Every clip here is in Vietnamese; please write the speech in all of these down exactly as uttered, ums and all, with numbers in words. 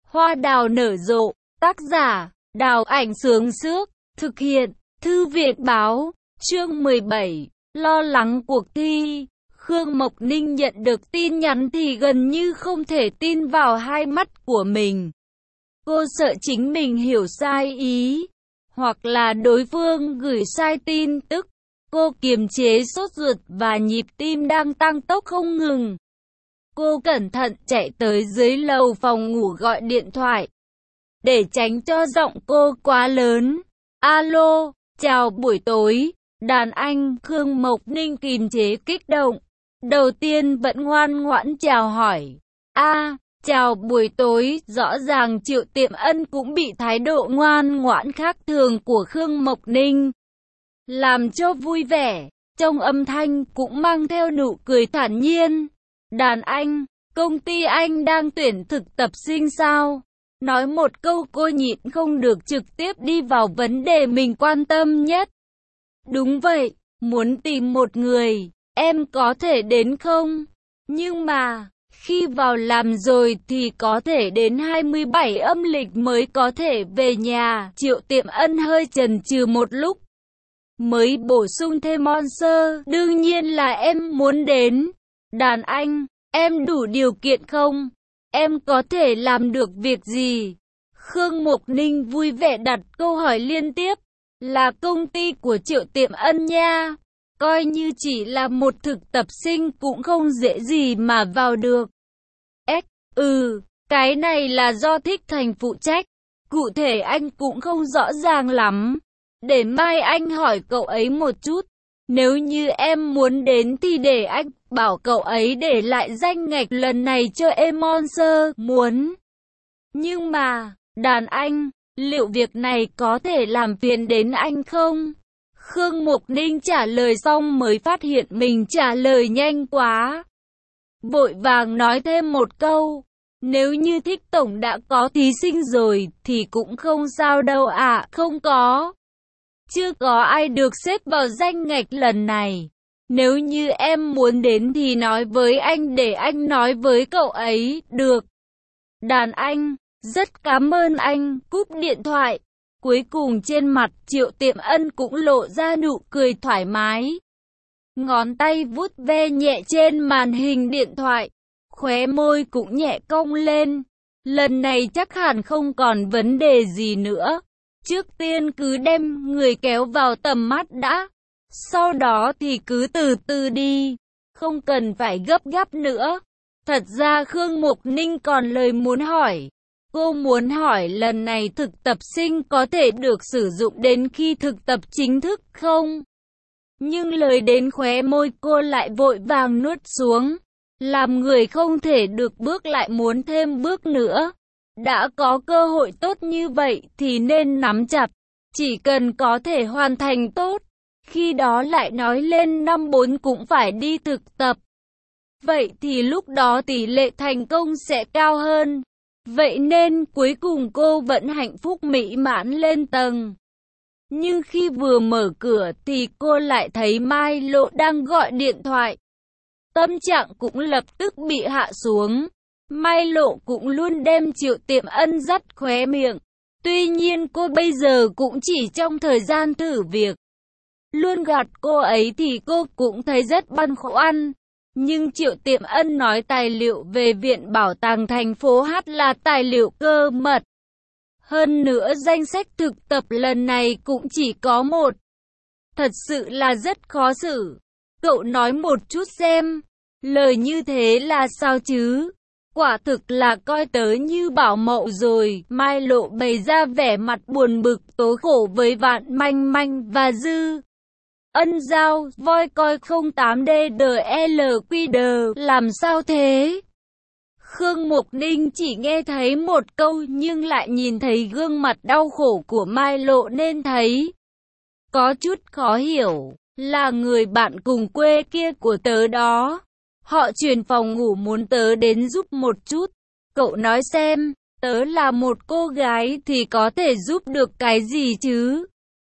Hoa đào nở rộ, tác giả, Đào Ảnh Sướng Sước, thực hiện, Thư viện Báo, chương mười bảy, lo lắng cuộc thi. Khương Mộc Ninh nhận được tin nhắn thì gần như không thể tin vào hai mắt của mình. Cô sợ chính mình hiểu sai ý, hoặc là đối phương gửi sai tin tức. Cô kiềm chế sốt ruột và nhịp tim đang tăng tốc không ngừng. Cô cẩn thận chạy tới dưới lầu phòng ngủ gọi điện thoại, để tránh cho giọng cô quá lớn. Alo, chào buổi tối. Đàn anh. Khương Mộc Ninh kiềm chế kích động. Đầu tiên vẫn ngoan ngoãn chào hỏi. A, à, chào buổi tối. Rõ ràng Triệu Tiệm Ân cũng bị thái độ ngoan ngoãn khác thường của Khương Mộc Ninh làm cho vui vẻ. Trong âm thanh cũng mang theo nụ cười thản nhiên. Đàn anh, công ty anh đang tuyển thực tập sinh sao? Nói một câu cô nhịn không được trực tiếp đi vào vấn đề mình quan tâm nhất. Đúng vậy, muốn tìm một người, em có thể đến không? Nhưng mà, khi vào làm rồi thì có thể đến hai mươi bảy âm lịch mới có thể về nhà. Triệu Tiệm Ân hơi chần chừ một lúc, mới bổ sung thêm Monster. Đương nhiên là em muốn đến. Đàn anh, em đủ điều kiện không? Em có thể làm được việc gì? Khương Mộc Ninh vui vẻ đặt câu hỏi liên tiếp. Là công ty của Triệu Tiệm Ân nha. Coi như chỉ là một thực tập sinh cũng không dễ gì mà vào được. S, ừ, cái này là do Thích Thành phụ trách. Cụ thể anh cũng không rõ ràng lắm. Để mai anh hỏi cậu ấy một chút. Nếu như em muốn đến thì để anh bảo cậu ấy để lại danh ngạch lần này cho em. Monster muốn. Nhưng mà, đàn anh, liệu việc này có thể làm phiền đến anh không? Khương Mộc Ninh trả lời xong mới phát hiện mình trả lời nhanh quá. Vội vàng nói thêm một câu. Nếu như Thích tổng đã có thí sinh rồi thì cũng không sao đâu ạ. À, không có. Chưa có ai được xếp vào danh ngạch lần này. Nếu như em muốn đến thì nói với anh để anh nói với cậu ấy. Được. Đàn anh, rất cảm ơn anh. Cúp điện thoại. Cuối cùng trên mặt Triệu Tiệm Ân cũng lộ ra nụ cười thoải mái. Ngón tay vuốt ve nhẹ trên màn hình điện thoại. Khóe môi cũng nhẹ cong lên. Lần này chắc hẳn không còn vấn đề gì nữa. Trước tiên cứ đem người kéo vào tầm mắt đã. Sau đó thì cứ từ từ đi. Không cần phải gấp gáp nữa. Thật ra Khương Mộc Ninh còn lời muốn hỏi. Cô muốn hỏi lần này thực tập sinh có thể được sử dụng đến khi thực tập chính thức không? Nhưng lời đến khóe môi cô lại vội vàng nuốt xuống. Làm người không thể được bước lại muốn thêm bước nữa. Đã có cơ hội tốt như vậy thì nên nắm chặt. Chỉ cần có thể hoàn thành tốt, khi đó lại nói lên năm bốn cũng phải đi thực tập. Vậy thì lúc đó tỷ lệ thành công sẽ cao hơn. Vậy nên cuối cùng cô vẫn hạnh phúc mỹ mãn lên tầng. Nhưng khi vừa mở cửa thì cô lại thấy Mai Lộ đang gọi điện thoại. Tâm trạng cũng lập tức bị hạ xuống. Mai Lộ cũng luôn đem Triệu Tiệm Ân dắt khóe miệng. Tuy nhiên cô bây giờ cũng chỉ trong thời gian thử việc. Luôn gạt cô ấy thì cô cũng thấy rất băn khoăn. Nhưng Triệu Tiệm Ân nói tài liệu về Viện Bảo tàng thành phố H là tài liệu cơ mật. Hơn nữa danh sách thực tập lần này cũng chỉ có một. Thật sự là rất khó xử. Cậu nói một chút xem. Lời như thế là sao chứ? Quả thực là coi tớ như bảo mậu rồi. Mai Lộ bày ra vẻ mặt buồn bực tố khổ với Vạn Manh Manh và Dư Ân Giao. Voi coi không tám D D L Q D. Làm sao thế? Khương Mộc Ninh chỉ nghe thấy một câu nhưng lại nhìn thấy gương mặt đau khổ của Mai Lộ nên thấy có chút khó hiểu. Là người bạn cùng quê kia của tớ đó. Họ chuyển phòng ngủ muốn tớ đến giúp một chút. Cậu nói xem, tớ là một cô gái thì có thể giúp được cái gì chứ?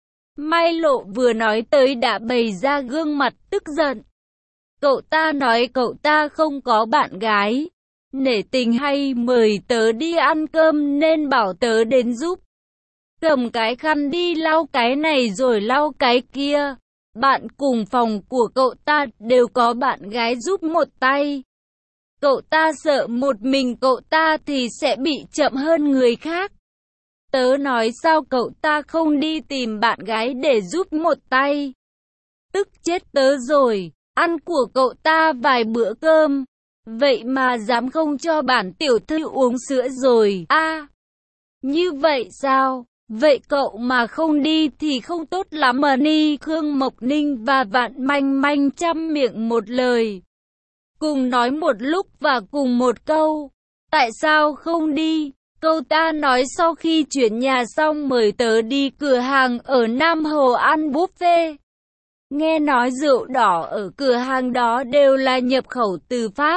Mai Lộ vừa nói tới đã bày ra gương mặt tức giận. Cậu ta nói cậu ta không có bạn gái. nể tình hay mời tớ đi ăn cơm nên bảo tớ đến giúp. Cầm cái khăn đi lau cái này rồi lau cái kia. Bạn cùng phòng của cậu ta đều có bạn gái giúp một tay. Cậu ta sợ một mình cậu ta thì sẽ bị chậm hơn người khác. Tớ nói sao cậu ta không đi tìm bạn gái để giúp một tay. Tức chết tớ rồi, ăn của cậu ta vài bữa cơm. Vậy mà dám không cho bản tiểu thư uống sữa rồi. A, à, như vậy sao? Vậy cậu mà không đi thì không tốt lắm mà ni. Khương Mộc Ninh và Vạn Manh Manh chăm miệng một lời. Cùng nói một lúc và cùng một câu. Tại sao không đi? Câu ta nói sau khi chuyển nhà xong mời tớ đi cửa hàng ở Nam Hồ ăn buffet. Nghe nói rượu đỏ ở cửa hàng đó đều là nhập khẩu từ Pháp.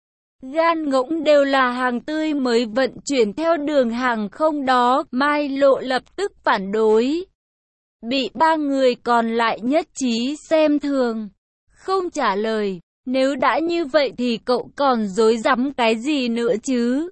Gan ngỗng đều là hàng tươi mới vận chuyển theo đường hàng không đó. Mai Lộ lập tức phản đối. Bị ba người còn lại nhất trí xem thường. Không trả lời. Nếu đã như vậy thì cậu còn dối rắm cái gì nữa chứ?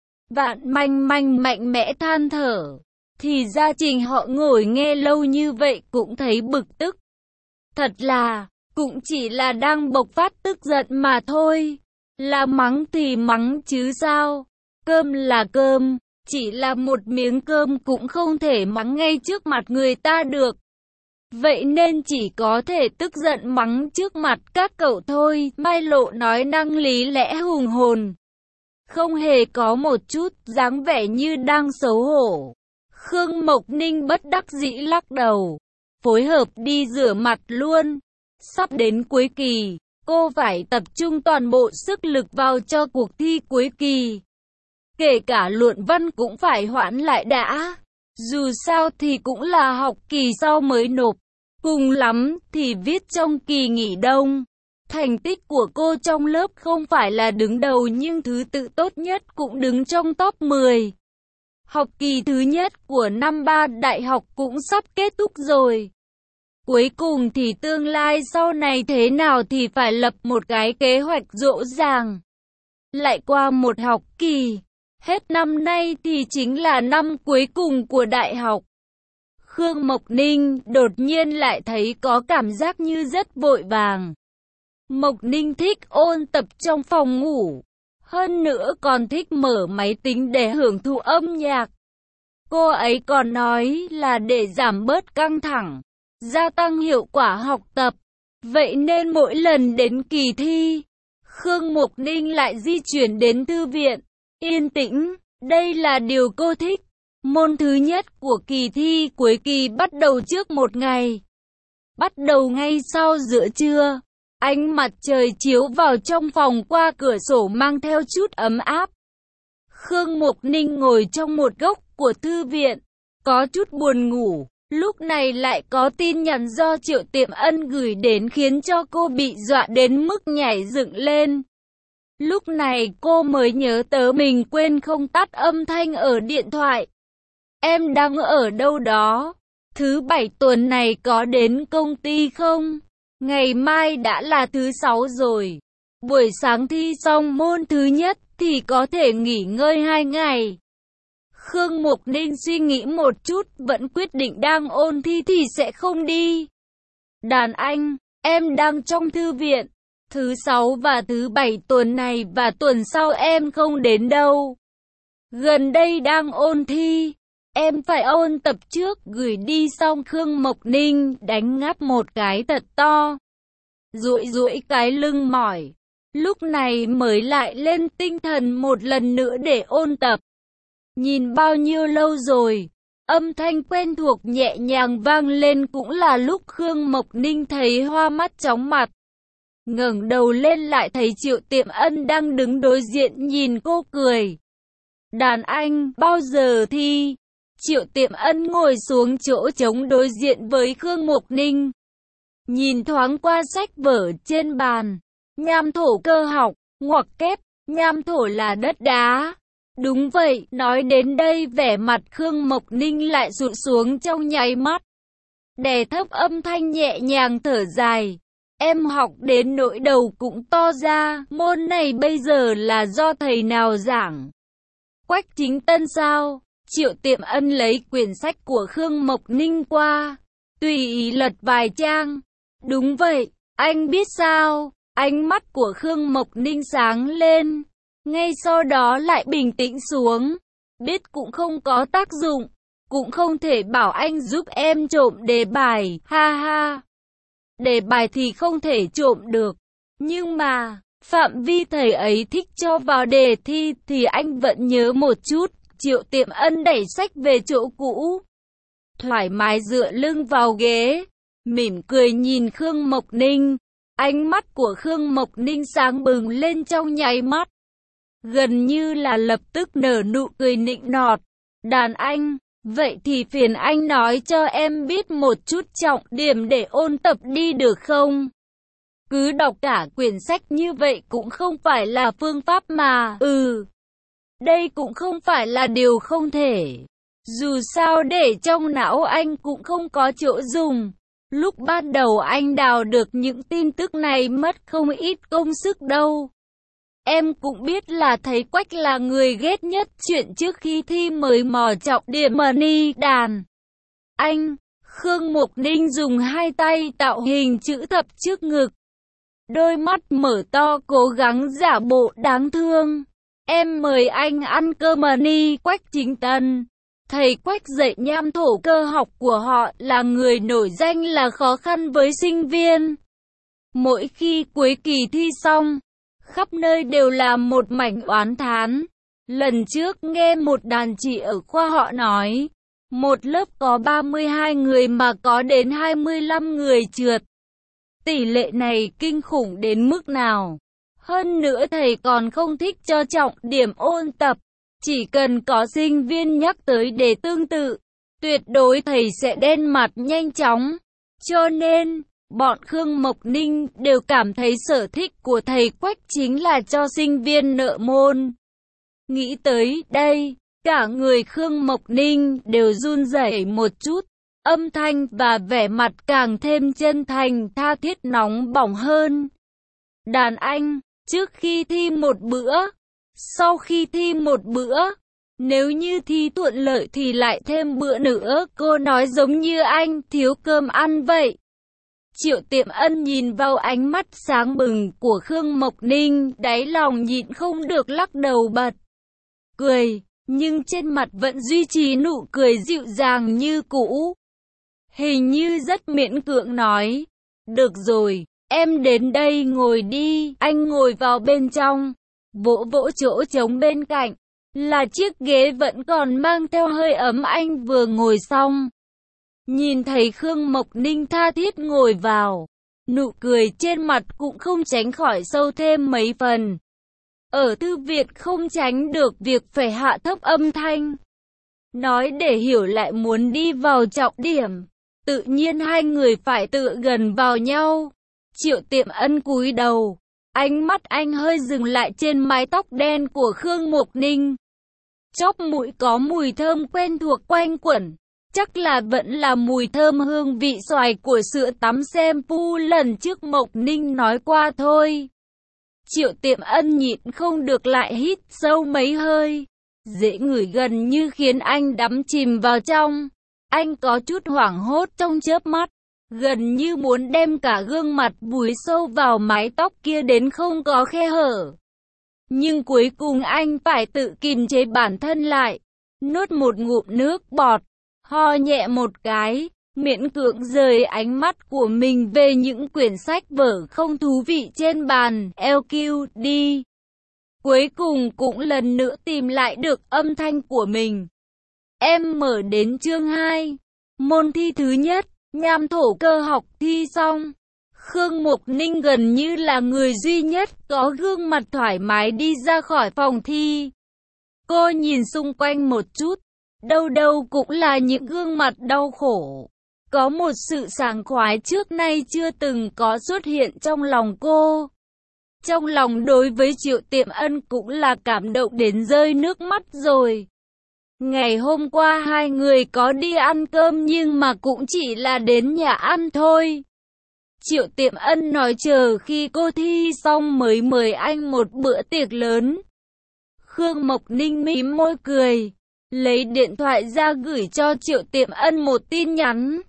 Vạn Manh Manh mạnh mẽ than thở. Thì gia trình họ ngồi nghe lâu như vậy cũng thấy bực tức. Thật là, cũng chỉ là đang bộc phát tức giận mà thôi. Là mắng thì mắng chứ sao? Cơm là cơm, chỉ là một miếng cơm cũng không thể mắng ngay trước mặt người ta được. Vậy nên chỉ có thể tức giận mắng trước mặt các cậu thôi. Mai Lộ nói năng lý lẽ hùng hồn. Không hề có một chút dáng vẻ như đang xấu hổ. Khương Mộc Ninh bất đắc dĩ lắc đầu. Phối hợp đi rửa mặt luôn. Sắp đến cuối kỳ, cô phải tập trung toàn bộ sức lực vào cho cuộc thi cuối kỳ. Kể cả luận văn cũng phải hoãn lại đã. Dù sao thì cũng là học kỳ sau mới nộp. Cùng lắm thì viết trong kỳ nghỉ đông. Thành tích của cô trong lớp không phải là đứng đầu nhưng thứ tự tốt nhất cũng đứng trong top mười. Học kỳ thứ nhất của năm ba đại học cũng sắp kết thúc rồi. Cuối cùng thì tương lai sau này thế nào thì phải lập một cái kế hoạch rõ ràng. Lại qua một học kỳ, hết năm nay thì chính là năm cuối cùng của đại học. Khương Mộc Ninh đột nhiên lại thấy có cảm giác như rất vội vàng. Mộc Ninh thích ôn tập trong phòng ngủ, hơn nữa còn thích mở máy tính để hưởng thụ âm nhạc. Cô ấy còn nói là để giảm bớt căng thẳng, gia tăng hiệu quả học tập. Vậy nên mỗi lần đến kỳ thi, Khương Mộc Ninh lại di chuyển đến thư viện, yên tĩnh. Đây là điều cô thích. Môn thứ nhất của kỳ thi cuối kỳ bắt đầu trước một ngày. Bắt đầu ngay sau giữa trưa. Ánh mặt trời chiếu vào trong phòng qua cửa sổ mang theo chút ấm áp. Khương Mộc Ninh ngồi trong một góc của thư viện, có chút buồn ngủ. Lúc này lại có tin nhắn do Triệu Tiệm Ân gửi đến khiến cho cô bị dọa đến mức nhảy dựng lên. Lúc này cô mới nhớ tới mình quên không tắt âm thanh ở điện thoại. Em đang ở đâu đó? Thứ bảy tuần này có đến công ty không? Ngày mai đã là thứ sáu rồi. Buổi sáng thi xong môn thứ nhất thì có thể nghỉ ngơi hai ngày. Khương Mộc Ninh suy nghĩ một chút, vẫn quyết định đang ôn thi thì sẽ không đi. Đàn anh, em đang trong thư viện. Thứ sáu và thứ bảy tuần này và tuần sau em không đến đâu. Gần đây đang ôn thi. Em phải ôn tập trước gửi đi xong. Khương Mộc Ninh đánh ngáp một cái thật to. Duỗi duỗi cái lưng mỏi. Lúc này mới lại lên tinh thần một lần nữa để ôn tập. Nhìn bao nhiêu lâu rồi, âm thanh quen thuộc nhẹ nhàng vang lên cũng là lúc Khương Mộc Ninh thấy hoa mắt chóng mặt. Ngẩng đầu lên lại thấy Triệu Tiệm Ân đang đứng đối diện nhìn cô cười. Đàn anh, bao giờ thi? Triệu Tiệm Ân ngồi xuống chỗ trống đối diện với Khương Mộc Ninh. Nhìn thoáng qua sách vở trên bàn. Nham thổ cơ học, ngoặc kép, nham thổ là đất đá. Đúng vậy, nói đến đây vẻ mặt Khương Mộc Ninh lại sụt xuống trong nháy mắt. Đè thấp âm thanh nhẹ nhàng thở dài. Em học đến nỗi đầu cũng to ra, môn này bây giờ là do thầy nào giảng? Quách Chính Tân sao? Triệu Tiệm Ân lấy quyển sách của Khương Mộc Ninh qua, tùy ý lật vài trang. Đúng vậy, anh biết sao? Ánh mắt của Khương Mộc Ninh sáng lên, ngay sau đó lại bình tĩnh xuống. Biết cũng không có tác dụng, cũng không thể bảo anh giúp em trộm đề bài, ha ha. Đề bài thì không thể trộm được, nhưng mà phạm vi thầy ấy thích cho vào đề thi thì anh vẫn nhớ một chút. Triệu Tiệm Ân đẩy sách về chỗ cũ, thoải mái dựa lưng vào ghế, mỉm cười nhìn Khương Mộc Ninh. Ánh mắt của Khương Mộc Ninh sáng bừng lên trong nháy mắt, gần như là lập tức nở nụ cười nịnh nọt. Đàn anh, vậy thì phiền anh nói cho em biết một chút trọng điểm để ôn tập đi được không? Cứ đọc cả quyển sách như vậy cũng không phải là phương pháp mà. Ừ, đây cũng không phải là điều không thể. Dù sao để trong não anh cũng không có chỗ dùng. Lúc ban đầu anh đào được những tin tức này mất không ít công sức đâu. Em cũng biết là thầy Quách là người ghét nhất chuyện trước khi thi mới mò trọng điểm mà ni đàn. Anh, Khương Mộc Ninh dùng hai tay tạo hình chữ thập trước ngực. Đôi mắt mở to cố gắng giả bộ đáng thương. Em mời anh ăn cơm mà ni. Quách Chính Tân, thầy Quách dạy nham thổ cơ học của họ là người nổi danh là khó khăn với sinh viên. Mỗi khi cuối kỳ thi xong, khắp nơi đều là một mảnh oán thán. Lần trước nghe một đàn chị ở khoa họ nói, một lớp có ba mươi hai người mà có đến hai mươi lăm người trượt. Tỷ lệ này kinh khủng đến mức nào? Hơn nữa thầy còn không thích cho trọng điểm ôn tập. Chỉ cần có sinh viên nhắc tới đề tương tự, tuyệt đối thầy sẽ đen mặt nhanh chóng. Cho nên, bọn Khương Mộc Ninh đều cảm thấy sở thích của thầy Quách chính là cho sinh viên nợ môn. Nghĩ tới đây, cả người Khương Mộc Ninh đều run rẩy một chút, âm thanh và vẻ mặt càng thêm chân thành tha thiết nóng bỏng hơn. Đàn anh, trước khi thi một bữa, sau khi thi một bữa, nếu như thi thuận lợi thì lại thêm bữa nữa. Cô nói giống như anh thiếu cơm ăn vậy. Triệu Tiệm Ân nhìn vào ánh mắt sáng bừng của Khương Mộc Ninh, đáy lòng nhịn không được lắc đầu bật cười, nhưng trên mặt vẫn duy trì nụ cười dịu dàng như cũ. Hình như rất miễn cưỡng nói, được rồi, em đến đây ngồi đi. Anh ngồi vào bên trong, vỗ vỗ chỗ trống bên cạnh, là chiếc ghế vẫn còn mang theo hơi ấm anh vừa ngồi xong. Nhìn thấy Khương Mộc Ninh tha thiết ngồi vào, nụ cười trên mặt cũng không tránh khỏi sâu thêm mấy phần. Ở thư viện không tránh được việc phải hạ thấp âm thanh. Nói để hiểu lại muốn đi vào trọng điểm, tự nhiên hai người phải tựa gần vào nhau. Triệu Tiệm Ân cúi đầu, ánh mắt anh hơi dừng lại trên mái tóc đen của Khương Mộc Ninh. Chóp mũi có mùi thơm quen thuộc quanh quẩn. Chắc là vẫn là mùi thơm hương vị xoài của sữa tắm shampoo lần trước Mộc Ninh nói qua thôi. Triệu Tiệm Ân nhịn không được lại hít sâu mấy hơi. Dễ ngửi gần như khiến anh đắm chìm vào trong. Anh có chút hoảng hốt trong chớp mắt, gần như muốn đem cả gương mặt vùi sâu vào mái tóc kia đến không có khe hở. Nhưng cuối cùng anh phải tự kìm chế bản thân lại, nuốt một ngụm nước bọt, ho nhẹ một cái, miễn cưỡng rời ánh mắt của mình về những quyển sách vở không thú vị trên bàn lờ quy đi. Cuối cùng cũng lần nữa tìm lại được âm thanh của mình. Em mở đến chương hai, môn thi thứ nhất, nham thổ cơ học thi xong. Khương Mộc Ninh gần như là người duy nhất có gương mặt thoải mái đi ra khỏi phòng thi. Cô nhìn xung quanh một chút, đâu đâu cũng là những gương mặt đau khổ. Có một sự sảng khoái trước nay chưa từng có xuất hiện trong lòng cô. Trong lòng đối với Triệu Tiệm Ân cũng là cảm động đến rơi nước mắt rồi. Ngày hôm qua hai người có đi ăn cơm nhưng mà cũng chỉ là đến nhà ăn thôi. Triệu Tiệm Ân nói chờ khi cô thi xong mới mời anh một bữa tiệc lớn. Khương Mộc Ninh mím môi cười, lấy điện thoại ra gửi cho Triệu Tiệm Ân một tin nhắn.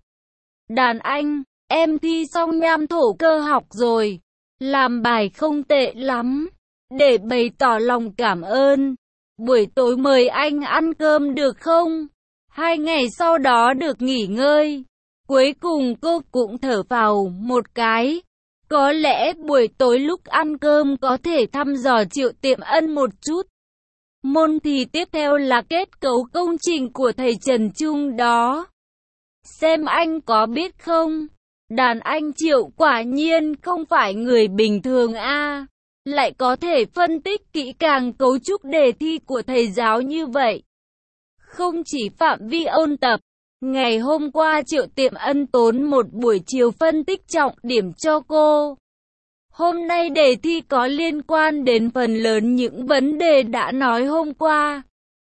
Đàn anh, em thi xong nham thổ cơ học rồi, làm bài không tệ lắm. Để bày tỏ lòng cảm ơn, buổi tối mời anh ăn cơm được không? Hai ngày sau đó được nghỉ ngơi. Cuối cùng cô cũng thở phào một cái. Có lẽ buổi tối lúc ăn cơm có thể thăm dò Triệu Tiệm Ân một chút. Môn thi tiếp theo là kết cấu công trình của thầy Trần Trung đó. Xem anh có biết không? Đàn anh Triệu quả nhiên không phải người bình thường a, lại có thể phân tích kỹ càng cấu trúc đề thi của thầy giáo như vậy. Không chỉ phạm vi ôn tập, ngày hôm qua Triệu Tiệm Ân tốn một buổi chiều phân tích trọng điểm cho cô. Hôm nay đề thi có liên quan đến phần lớn những vấn đề đã nói hôm qua.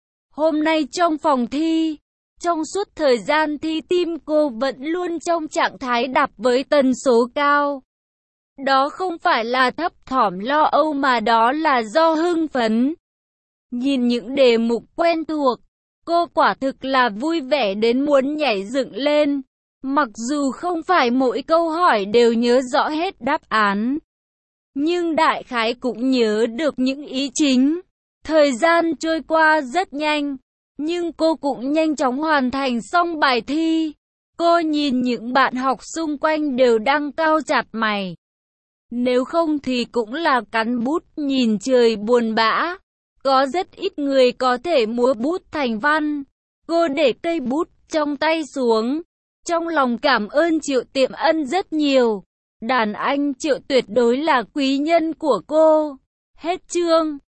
Hôm nay trong phòng thi, trong suốt thời gian thi tim cô vẫn luôn trong trạng thái đập với tần số cao. Đó không phải là thấp thỏm lo âu mà đó là do hưng phấn. Nhìn những đề mục quen thuộc, cô quả thực là vui vẻ đến muốn nhảy dựng lên. Mặc dù không phải mỗi câu hỏi đều nhớ rõ hết đáp án, nhưng đại khái cũng nhớ được những ý chính. Thời gian trôi qua rất nhanh, nhưng cô cũng nhanh chóng hoàn thành xong bài thi. Cô nhìn những bạn học xung quanh đều đang cau chặt mày. Nếu không thì cũng là cắn bút nhìn trời buồn bã. Có rất ít người có thể múa bút thành văn. Cô để cây bút trong tay xuống, trong lòng cảm ơn Triệu Tiệm Ân rất nhiều. Đàn anh Triệu tuyệt đối là quý nhân của cô. Hết chương.